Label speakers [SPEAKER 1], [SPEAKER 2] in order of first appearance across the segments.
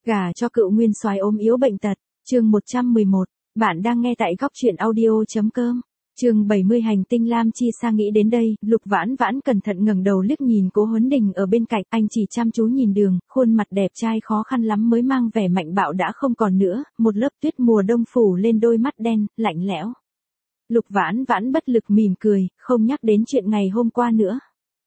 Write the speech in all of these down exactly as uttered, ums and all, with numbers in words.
[SPEAKER 1] Gả cho cựu nguyên soái ốm yếu bệnh tật, chương một trăm mười một, bạn đang nghe tại góc truyện audio.com. Chương bảy mươi hành tinh Lam Chi Sa nghĩ đến đây, Lục Vãn Vãn cẩn thận ngẩng đầu liếc nhìn Cố Huấn Đình ở bên cạnh, anh chỉ chăm chú nhìn đường, khuôn mặt đẹp trai khó khăn lắm mới mang vẻ mạnh bạo đã không còn nữa, một lớp tuyết mùa đông phủ lên đôi mắt đen, lạnh lẽo. Lục Vãn Vãn bất lực mỉm cười, không nhắc đến chuyện ngày hôm qua nữa.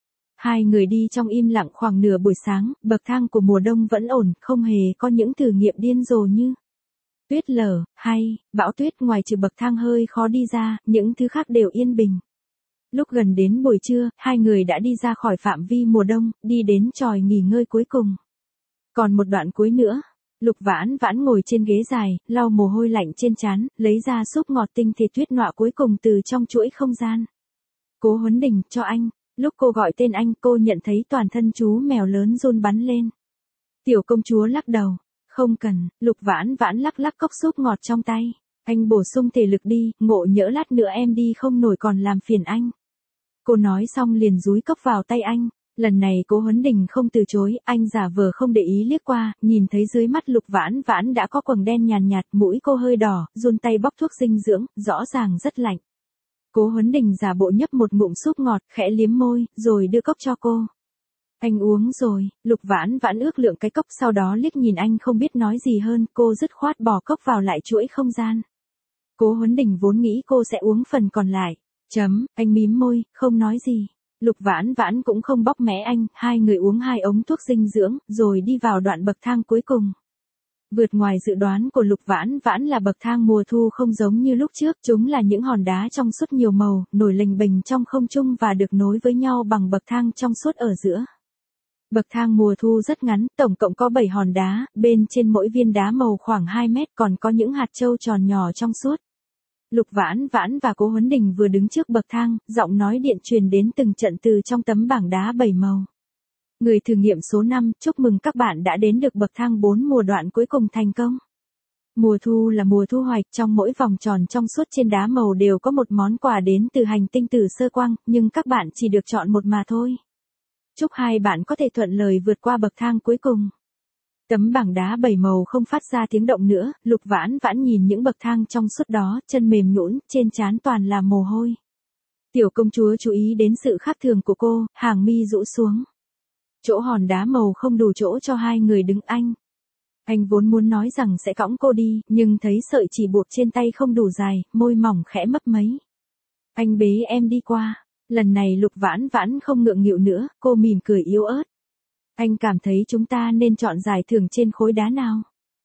[SPEAKER 1] Hai người đi trong im lặng khoảng nửa buổi sáng, bậc thang của mùa đông vẫn ổn, không hề có những thử nghiệm điên rồ như tuyết lở, hay bão tuyết. Ngoài trừ bậc thang hơi khó đi ra, những thứ khác đều yên bình. Lúc gần đến buổi trưa, hai người đã đi ra khỏi phạm vi mùa đông, đi đến chòi nghỉ ngơi cuối cùng. Còn một đoạn cuối nữa, Lục Vãn Vãn ngồi trên ghế dài, lau mồ hôi lạnh trên trán, lấy ra xúc ngọt tinh thể tuyết nọa cuối cùng từ trong chuỗi không gian. Cố Huấn Đình, cho anh. Lúc cô gọi tên anh, cô nhận thấy toàn thân chú mèo lớn run bắn lên. Tiểu công chúa lắc đầu. Không cần. Lục Vãn Vãn lắc lắc cốc súp ngọt trong tay. Anh bổ sung thể lực đi, ngộ nhỡ lát nữa em đi không nổi còn làm phiền anh. Cô nói xong liền dúi cốc vào tay anh. Lần này Cố Huấn Đình không từ chối, anh giả vờ không để ý liếc qua, nhìn thấy dưới mắt Lục Vãn Vãn đã có quầng đen nhàn nhạt, mũi cô hơi đỏ, run tay bóc thuốc dinh dưỡng, rõ ràng rất lạnh. Cố Huấn Đình giả bộ nhấp một ngụm súp ngọt, khẽ liếm môi, rồi đưa cốc cho cô. Anh uống rồi. Lục Vãn Vãn ước lượng cái cốc, sau đó liếc nhìn anh không biết nói gì hơn, cô dứt khoát bỏ cốc vào lại chuỗi không gian. Cố Huấn Đình vốn nghĩ cô sẽ uống phần còn lại. Chấm, anh mím môi, không nói gì. Lục Vãn Vãn cũng không bóc mẽ anh, hai người uống hai ống thuốc dinh dưỡng, rồi đi vào đoạn bậc thang cuối cùng. Vượt ngoài dự đoán của Lục Vãn Vãn là bậc thang mùa thu không giống như lúc trước, chúng là những hòn đá trong suốt nhiều màu, nổi lềnh bềnh trong không trung và được nối với nhau bằng bậc thang trong suốt ở giữa. Bậc thang mùa thu rất ngắn, tổng cộng có bảy hòn đá, bên trên mỗi viên đá màu khoảng hai mét, còn có những hạt châu tròn nhỏ trong suốt. Lục Vãn Vãn và Cố Huấn Đình vừa đứng trước bậc thang, giọng nói điện truyền đến từng trận từ trong tấm bảng đá bảy màu. Người thử nghiệm số năm, chúc mừng các bạn đã đến được bậc thang bốn mùa đoạn cuối cùng thành công. Mùa thu là mùa thu hoạch, trong mỗi vòng tròn trong suốt trên đá màu đều có một món quà đến từ hành tinh Tử Sơ Quang, nhưng các bạn chỉ được chọn một mà thôi. Chúc hai bạn có thể thuận lời vượt qua bậc thang cuối cùng. Tấm bảng đá bảy màu không phát ra tiếng động nữa, Lục Vãn Vãn nhìn những bậc thang trong suốt đó, chân mềm nhũn, trên trán toàn là mồ hôi. Tiểu công chúa chú ý đến sự khác thường của cô, hàng mi rũ xuống. Chỗ hòn đá màu không đủ chỗ cho hai người đứng anh. Anh vốn muốn nói rằng sẽ cõng cô đi, nhưng thấy sợi chỉ buộc trên tay không đủ dài, môi mỏng khẽ mấp máy. Anh bế em đi qua. Lần này Lục Vãn Vãn không ngượng nghịu nữa, cô mỉm cười yếu ớt. Anh cảm thấy chúng ta nên chọn giải thưởng trên khối đá nào?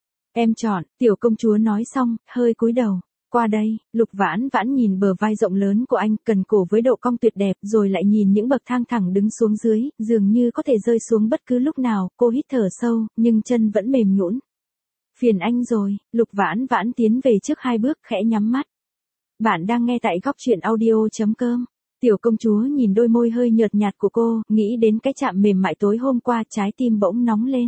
[SPEAKER 1] Em chọn, tiểu công chúa nói xong, hơi cúi đầu. Qua đây, Lục Vãn Vãn nhìn bờ vai rộng lớn của anh, cần cổ với độ cong tuyệt đẹp, rồi lại nhìn những bậc thang thẳng đứng xuống dưới, dường như có thể rơi xuống bất cứ lúc nào, cô hít thở sâu, nhưng chân vẫn mềm nhũn. Phiền anh rồi. Lục Vãn Vãn tiến về trước hai bước, khẽ nhắm mắt. Bạn đang nghe tại góc truyện audio.com. Tiểu công chúa nhìn đôi môi hơi nhợt nhạt của cô, nghĩ đến cái chạm mềm mại tối hôm qua, trái tim bỗng nóng lên.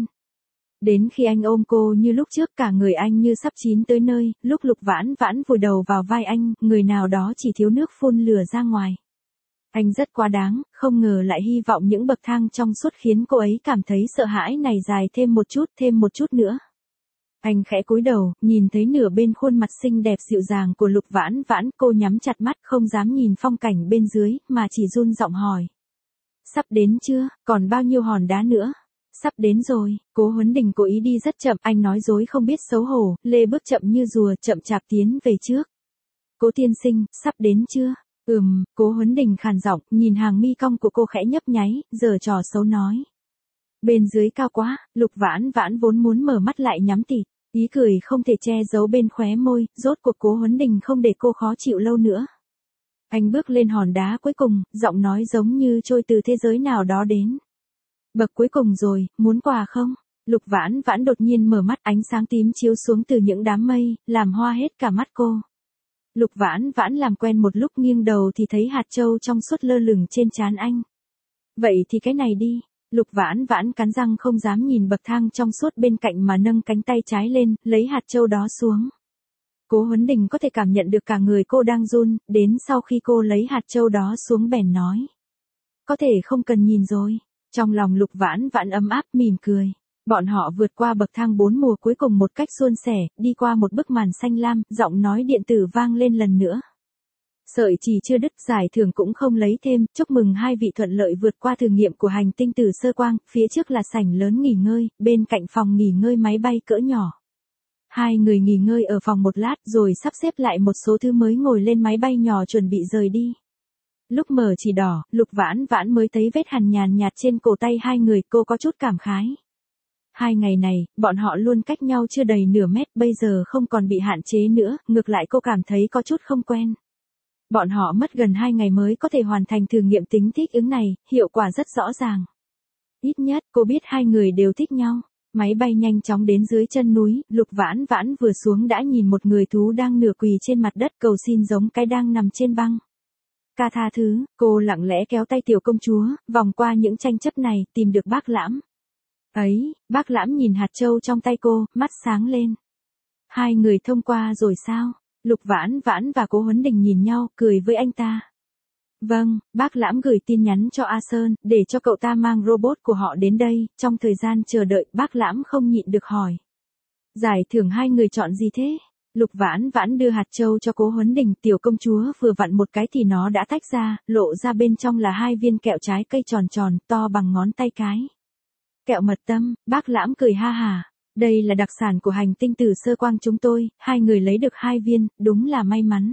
[SPEAKER 1] Đến khi anh ôm cô như lúc trước, cả người anh như sắp chín tới nơi, lúc Lục Vãn Vãn vùi đầu vào vai anh, người nào đó chỉ thiếu nước phun lửa ra ngoài. Anh rất quá đáng, không ngờ lại hy vọng những bậc thang trong suốt khiến cô ấy cảm thấy sợ hãi này dài thêm một chút, thêm một chút nữa. Anh khẽ cúi đầu, nhìn thấy nửa bên khuôn mặt xinh đẹp dịu dàng của Lục Vãn Vãn, cô nhắm chặt mắt không dám nhìn phong cảnh bên dưới, mà chỉ run giọng hỏi. Sắp đến chưa, còn bao nhiêu hòn đá nữa? Sắp đến rồi. Cố Huấn Đình cố ý đi rất chậm, anh nói dối không biết xấu hổ, lê bước chậm như rùa, chậm chạp tiến về trước. Cố tiên sinh, sắp đến chưa? Ừm, Cố Huấn Đình khàn giọng, nhìn hàng mi cong của cô khẽ nhấp nháy, giở trò xấu nói. Bên dưới cao quá. Lục Vãn Vãn vốn muốn mở mắt lại nhắm tịt, ý cười không thể che giấu bên khóe môi, rốt cuộc Cố Huấn Đình không để cô khó chịu lâu nữa. Anh bước lên hòn đá cuối cùng, giọng nói giống như trôi từ thế giới nào đó đến. Bậc cuối cùng rồi, muốn quà không? Lục Vãn Vãn đột nhiên mở mắt, ánh sáng tím chiếu xuống từ những đám mây, làm hoa hết cả mắt cô. Lục Vãn Vãn làm quen một lúc, nghiêng đầu thì thấy hạt châu trong suốt lơ lửng trên trán anh. Vậy thì cái này đi. Lục Vãn Vãn cắn răng không dám nhìn bậc thang trong suốt bên cạnh mà nâng cánh tay trái lên, lấy hạt châu đó xuống. Cố Huấn Đình có thể cảm nhận được cả người cô đang run, đến sau khi cô lấy hạt châu đó xuống bèn nói. Có thể không cần nhìn rồi. Trong lòng Lục Vãn Vãn ấm áp mỉm cười. Bọn họ vượt qua bậc thang bốn mùa cuối cùng một cách suôn sẻ, đi qua một bức màn xanh lam, giọng nói điện tử vang lên lần nữa. Sợi chỉ chưa đứt, giải thưởng cũng không lấy thêm, chúc mừng hai vị thuận lợi vượt qua thử nghiệm của hành tinh từ sơ quang, phía trước là sảnh lớn nghỉ ngơi, bên cạnh phòng nghỉ ngơi máy bay cỡ nhỏ. Hai người nghỉ ngơi ở phòng một lát rồi sắp xếp lại một số thứ mới ngồi lên máy bay nhỏ chuẩn bị rời đi. Lúc mở chỉ đỏ, Lục Vãn Vãn mới thấy vết hằn nhàn nhạt trên cổ tay hai người, cô có chút cảm khái. Hai ngày này, bọn họ luôn cách nhau chưa đầy nửa mét, bây giờ không còn bị hạn chế nữa, ngược lại cô cảm thấy có chút không quen. Bọn họ mất gần hai ngày mới có thể hoàn thành thử nghiệm tính thích ứng này, hiệu quả rất rõ ràng. Ít nhất, cô biết hai người đều thích nhau. Máy bay nhanh chóng đến dưới chân núi, Lục Vãn Vãn vừa xuống đã nhìn một người thú đang nửa quỳ trên mặt đất cầu xin giống cái đang nằm trên băng. Ca tha thứ, cô lặng lẽ kéo tay tiểu công chúa, vòng qua những tranh chấp này, tìm được bác Lãm. Ấy, bác Lãm nhìn hạt châu trong tay cô, mắt sáng lên. Hai người thông qua rồi sao? Lục Vãn Vãn và Cố Huấn Đình nhìn nhau, cười với anh ta. Vâng, bác Lãm gửi tin nhắn cho A Sơn, để cho cậu ta mang robot của họ đến đây, trong thời gian chờ đợi, bác Lãm không nhịn được hỏi. Giải thưởng hai người chọn gì thế? Lục Vãn Vãn đưa hạt châu cho Cố Huấn Đình, tiểu công chúa vừa vặn một cái thì nó đã tách ra, lộ ra bên trong là hai viên kẹo trái cây tròn tròn, to bằng ngón tay cái. Kẹo mật tâm, bác Lãm cười ha hà. Đây là đặc sản của hành tinh từ sơ quang chúng tôi, hai người lấy được hai viên, đúng là may mắn.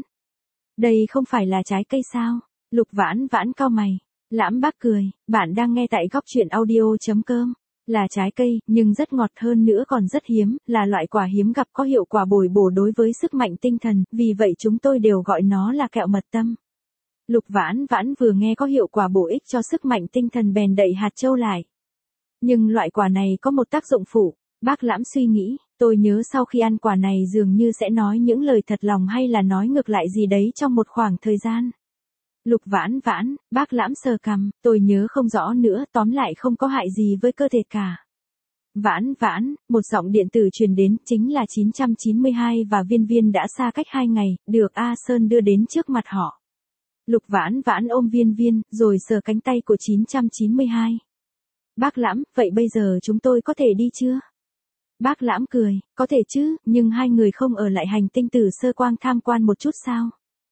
[SPEAKER 1] Đây không phải là trái cây sao? Lục Vãn Vãn cau mày. Lãm bác cười, bạn đang nghe tại góc truyện audio.com. Là trái cây, nhưng rất ngọt hơn nữa còn rất hiếm, là loại quả hiếm gặp có hiệu quả bồi bổ đối với sức mạnh tinh thần, vì vậy chúng tôi đều gọi nó là kẹo mật tâm. Lục Vãn Vãn vừa nghe có hiệu quả bổ ích cho sức mạnh tinh thần bèn đậy hạt châu lại. Nhưng loại quả này có một tác dụng phụ. Bác Lãm suy nghĩ, tôi nhớ sau khi ăn quả này dường như sẽ nói những lời thật lòng hay là nói ngược lại gì đấy trong một khoảng thời gian. Lục Vãn Vãn, bác Lãm sờ cằm, tôi nhớ không rõ nữa, tóm lại không có hại gì với cơ thể cả. Vãn Vãn, một giọng điện tử truyền đến, chính là chín trăm chín mươi hai và Viên Viên đã xa cách hai ngày, được A Sơn đưa đến trước mặt họ. Lục Vãn Vãn ôm Viên Viên, rồi sờ cánh tay của chín trăm chín mươi hai. Bác Lãm, vậy bây giờ chúng tôi có thể đi chưa? Bác Lãm cười, có thể chứ, nhưng hai người không ở lại hành tinh từ sơ quang tham quan một chút sao?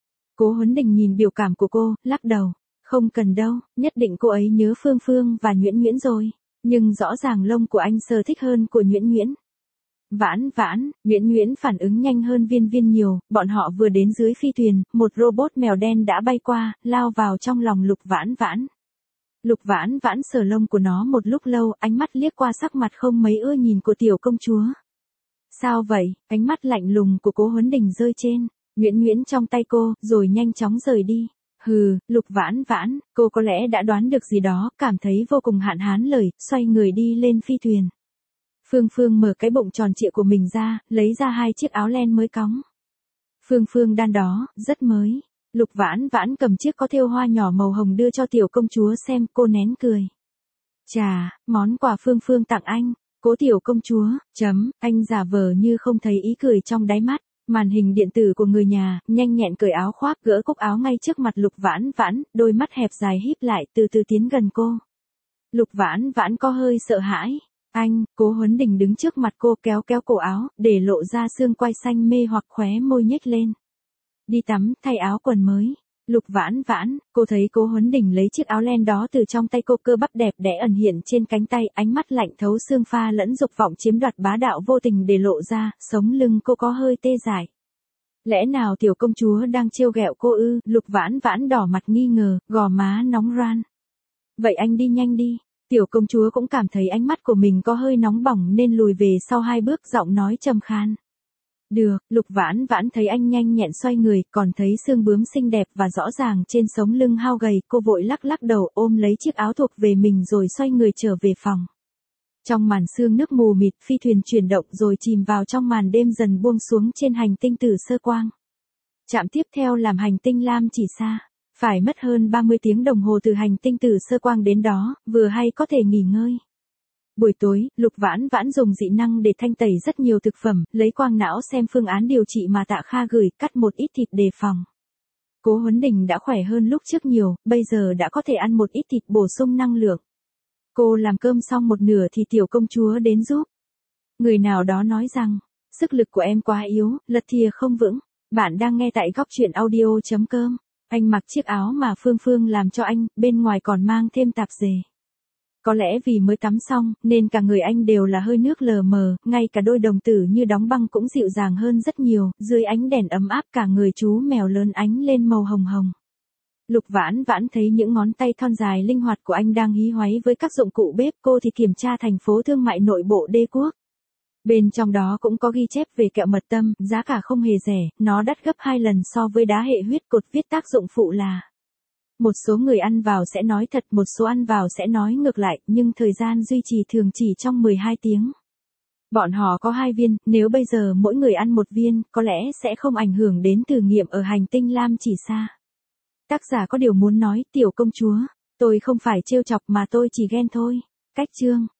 [SPEAKER 1] Cố Huấn Đình nhìn biểu cảm của cô, lắc đầu, không cần đâu, nhất định cô ấy nhớ Phương Phương và Nhuyễn Nhuyễn rồi, nhưng rõ ràng lông của anh sờ thích hơn của Nhuyễn Nhuyễn. Vãn Vãn, Nhuyễn Nhuyễn phản ứng nhanh hơn Viên Viên nhiều, bọn họ vừa đến dưới phi thuyền, một robot mèo đen đã bay qua, lao vào trong lòng Lục Vãn Vãn. Lục Vãn Vãn sờ lông của nó một lúc lâu, ánh mắt liếc qua sắc mặt không mấy ưa nhìn của tiểu công chúa. Sao vậy? Ánh mắt lạnh lùng của Cố Huấn Đình rơi trên Nhuyễn Nhuyễn trong tay cô, rồi nhanh chóng rời đi. Hừ, Lục Vãn Vãn, cô có lẽ đã đoán được gì đó, cảm thấy vô cùng hạn hán lời, xoay người đi lên phi thuyền. Phương Phương mở cái bụng tròn trịa của mình ra, lấy ra hai chiếc áo len mới cóng. Phương Phương đan đó, rất mới. Lục Vãn Vãn cầm chiếc có thêu hoa nhỏ màu hồng đưa cho tiểu công chúa xem, cô nén cười. Chà, món quà Phương Phương tặng anh. Cố tiểu công chúa, chấm, anh giả vờ như không thấy ý cười trong đáy mắt. Màn hình điện tử của người nhà, nhanh nhẹn cởi áo khoác, gỡ cúc áo ngay trước mặt Lục Vãn Vãn, đôi mắt hẹp dài híp lại, từ từ tiến gần cô. Lục Vãn Vãn có hơi sợ hãi. Anh, Cố Huấn Đình đứng trước mặt cô, kéo kéo cổ áo, để lộ ra xương quai xanh mê hoặc, khóe môi nhếch lên. Đi tắm, thay áo quần mới. Lục Vãn Vãn, cô thấy Cố Huấn Đình lấy chiếc áo len đó từ trong tay cô, cơ bắp đẹp đẽ ẩn hiện trên cánh tay, ánh mắt lạnh thấu xương pha lẫn dục vọng chiếm đoạt bá đạo vô tình để lộ ra, sống lưng cô có hơi tê dại. Lẽ nào tiểu công chúa đang trêu ghẹo cô ư? Lục Vãn Vãn đỏ mặt nghi ngờ, gò má nóng ran. Vậy anh đi nhanh đi. Tiểu công chúa cũng cảm thấy ánh mắt của mình có hơi nóng bỏng nên lùi về sau hai bước, giọng nói trầm khan. Được, Lục Vãn Vãn thấy anh nhanh nhẹn xoay người, còn thấy xương bướm xinh đẹp và rõ ràng trên sống lưng hao gầy, cô vội lắc lắc đầu, ôm lấy chiếc áo thuộc về mình rồi xoay người trở về phòng. Trong màn sương nước mù mịt, phi thuyền chuyển động rồi chìm vào trong màn đêm dần buông xuống trên hành tinh từ sơ quang. Trạm tiếp theo làm hành tinh Lam Chỉ Sa. Phải mất hơn ba mươi tiếng đồng hồ từ hành tinh từ sơ quang đến đó, vừa hay có thể nghỉ ngơi. Buổi tối, Lục Vãn Vãn dùng dị năng để thanh tẩy rất nhiều thực phẩm, lấy quang não xem phương án điều trị mà Tạ Kha gửi, cắt một ít thịt đề phòng. Cố Huấn Đình đã khỏe hơn lúc trước nhiều, bây giờ đã có thể ăn một ít thịt bổ sung năng lượng. Cô làm cơm xong một nửa thì tiểu công chúa đến giúp. Người nào đó nói rằng, sức lực của em quá yếu, lật thìa không vững. Bạn đang nghe tại góc chuyện audio chấm com. Anh mặc chiếc áo mà Phương Phương làm cho anh, bên ngoài còn mang thêm tạp dề. Có lẽ vì mới tắm xong, nên cả người anh đều là hơi nước lờ mờ, ngay cả đôi đồng tử như đóng băng cũng dịu dàng hơn rất nhiều, dưới ánh đèn ấm áp cả người chú mèo lớn ánh lên màu hồng hồng. Lục Vãn Vãn thấy những ngón tay thon dài linh hoạt của anh đang hí hoáy với các dụng cụ bếp, cô thì kiểm tra thành phố thương mại nội bộ đế quốc. Bên trong đó cũng có ghi chép về kẹo mật tâm, giá cả không hề rẻ, nó đắt gấp hai lần so với đá hệ huyết cột, viết tác dụng phụ là: một số người ăn vào sẽ nói thật, một số ăn vào sẽ nói ngược lại, nhưng thời gian duy trì thường chỉ trong mười hai tiếng. Bọn họ có hai viên, nếu bây giờ mỗi người ăn một viên, có lẽ sẽ không ảnh hưởng đến thử nghiệm ở hành tinh Lam Chỉ Sa. Tác giả có điều muốn nói, tiểu công chúa, tôi không phải trêu chọc mà tôi chỉ ghen thôi. Cách chương